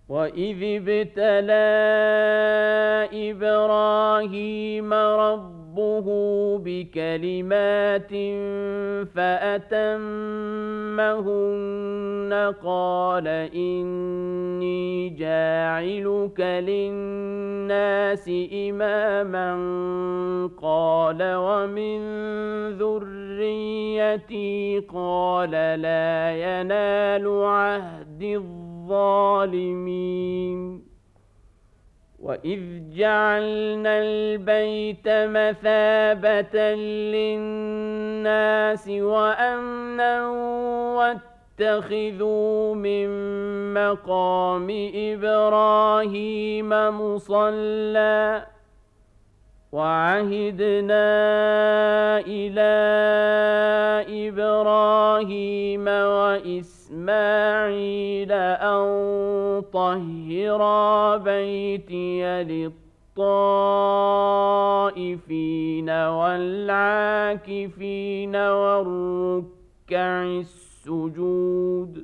وإذ ابتلى إبراهيم ربه بكلمات فأتمهن قال إني جاعلك للناس إماما قال ومن ذريتي قال لا ينال عهد الظالمين وإذ جعلنا البيت مثابة للناس وأمنا واتخذوا من مقام إبراهيم مصلى وعهدنا إلى إبراهيم وإسماعيل أن طهرا بيتي للطائفين والعاكفين والركع السجود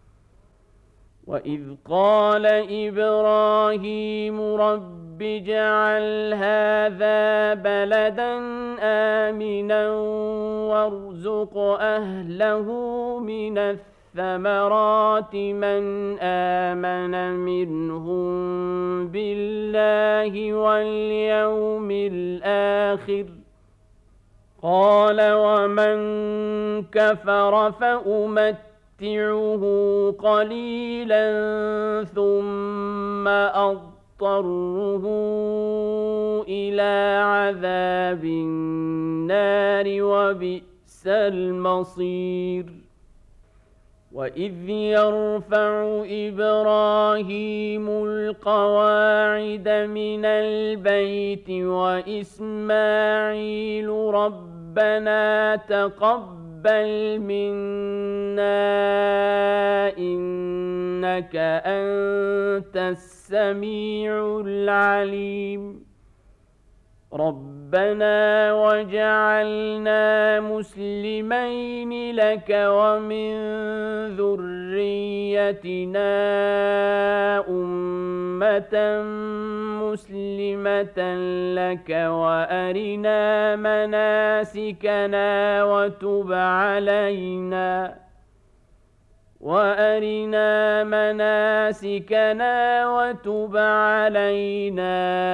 وإذ قال إبراهيم رب اجعل هذا بلدا آمنا وارزق أهله من الثمرات من آمن منهم بالله واليوم الآخر قال ومن كفر فأمتعه قليلا ثم أضطره إلى عذاب النار وبئس المصير وإذ يرفع إبراهيم القواعد من البيت وإسماعيل ربنا تقبل منا إنك أنت السميع العليم ربنا وجعلنا مسلمين لك ومن ذريتنا أمة مسلمة لك وأرنا مناسكنا وتب علينا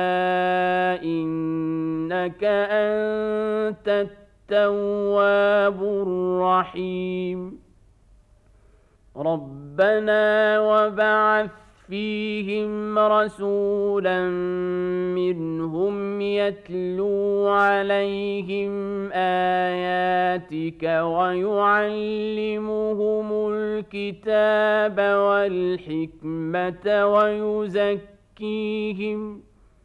إنك أنت التواب الرحيم ربنا وبعث فيهم رسولا منهم يتلو عليهم آياتك ويعلمهم الكتاب والحكمة ويزكيهم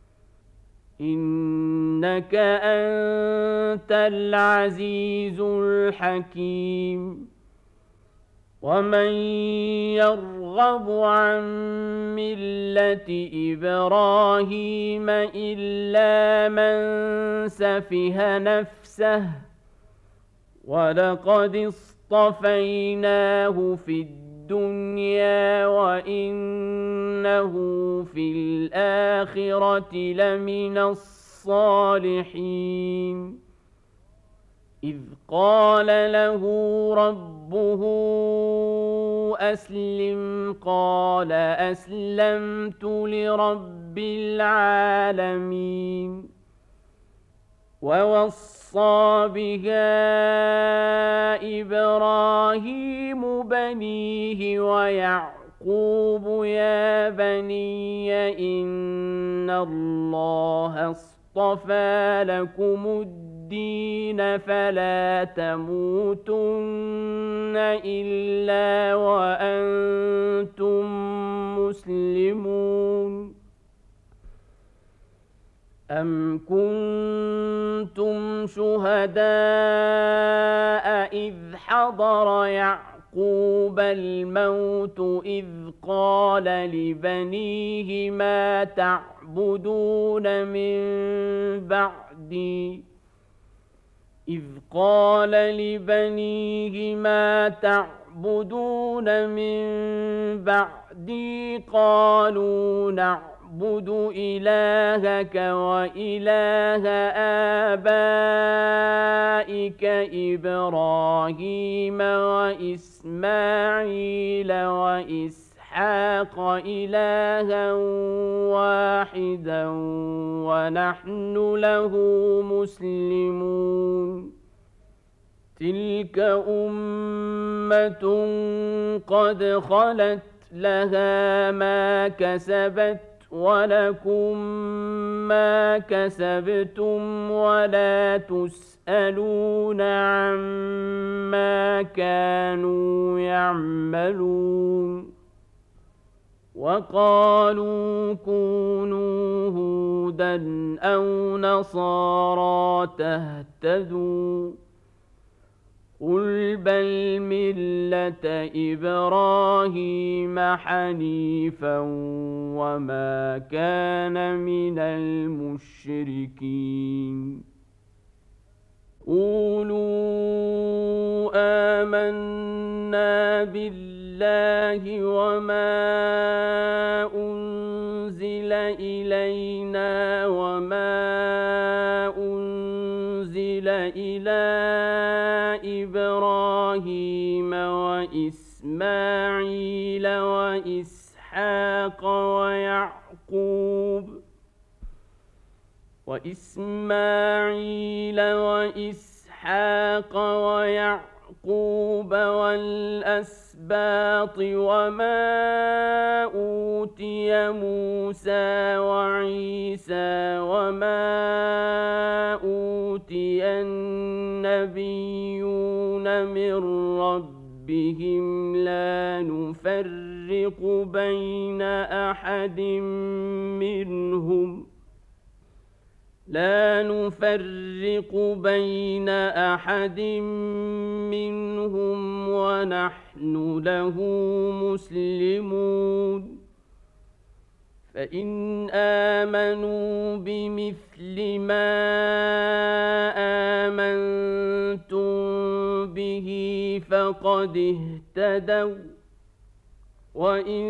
إنك أنت العزيز الحكيم ومن يرغب عن ملة إبراهيم إلا من سفه نفسه ولقد اصطفيناه في الدنيا وإنه في الآخرة لمن الصالحين إذ قال له ربه أسلم قال أسلمت لرب العالمين ووصى بها إبراهيم بنيه ويعقوب يا بني إن الله اصطفى لكم الدين فلا تموتن إلا وأنتم مسلمون أم كنتم شهداء إذ حضر يعقوب الموت إذ قال لبنيه ما تعبدون من بعدي إذ قال لبنيه ما تعبدون من بعدي قالوا نعبد إلهك وإله آبائك إبراهيم وإسماعيل وإسحاق إلها واحدا ونحن له مسلمون تلك أمة قد خلت لها ما كسبت ولكم ما كسبتم ولا تسألون عما كانوا يعملون وقالوا كونوا هودا أو نصارى تهتدوا قل بل ملة إبراهيم حنيفا وما كان من المشركين قولوا آمنا بالله وما أنزل إلينا وما أنزل إلى إبراهيم وإسماعيل وإسحاق ويعقوب والأسباط وما أوتي موسى وعيسى وما أوتي النبيون من ربهم لا نفرق بين أحد منهم ونحن له مسلمون فإن آمنوا بمثل ما آمنتم به فقد اهتدوا وإن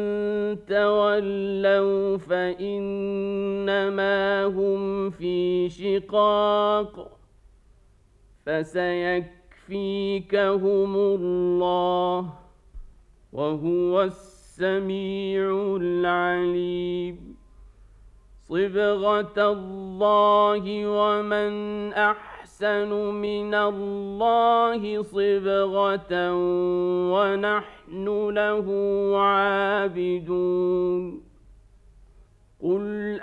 تولوا فإنما هم في شقاق فسيكفيكهم الله وهو السميع العليم صبغة الله ومن أحسن من الله صبغة ونحن له عابدون قل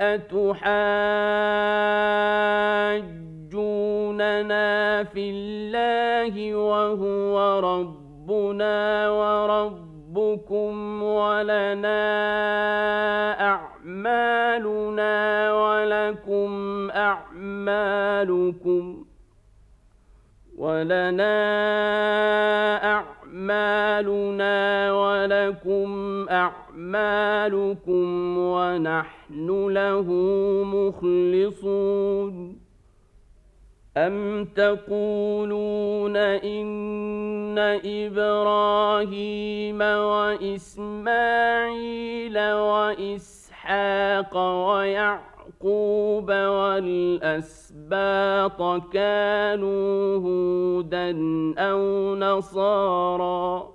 أتحاجوننا في الله وهو ربنا وربكم ولنا أعمالنا ولكم أعمالكم ونحن له مخلصون أم تقولون إن إبراهيم وإسماعيل وإسحاق ويعقوب والأسباط كانوا هودا أو نصارى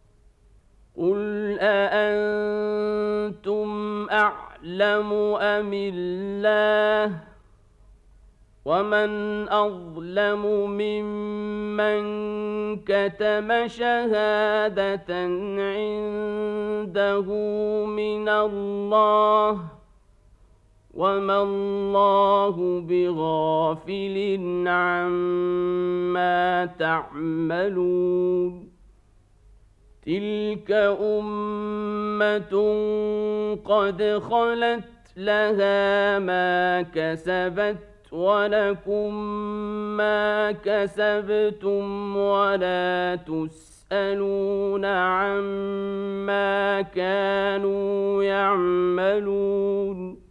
قل أأنتم أعلم أم الله ومن أظلم ممن كتم شهادة عنده من الله وما الله بغافل عما تعملون تلك أمة قد خلت لها ما كسبت ولكم ما كسبتم ولا تسألون عما كانوا يعملون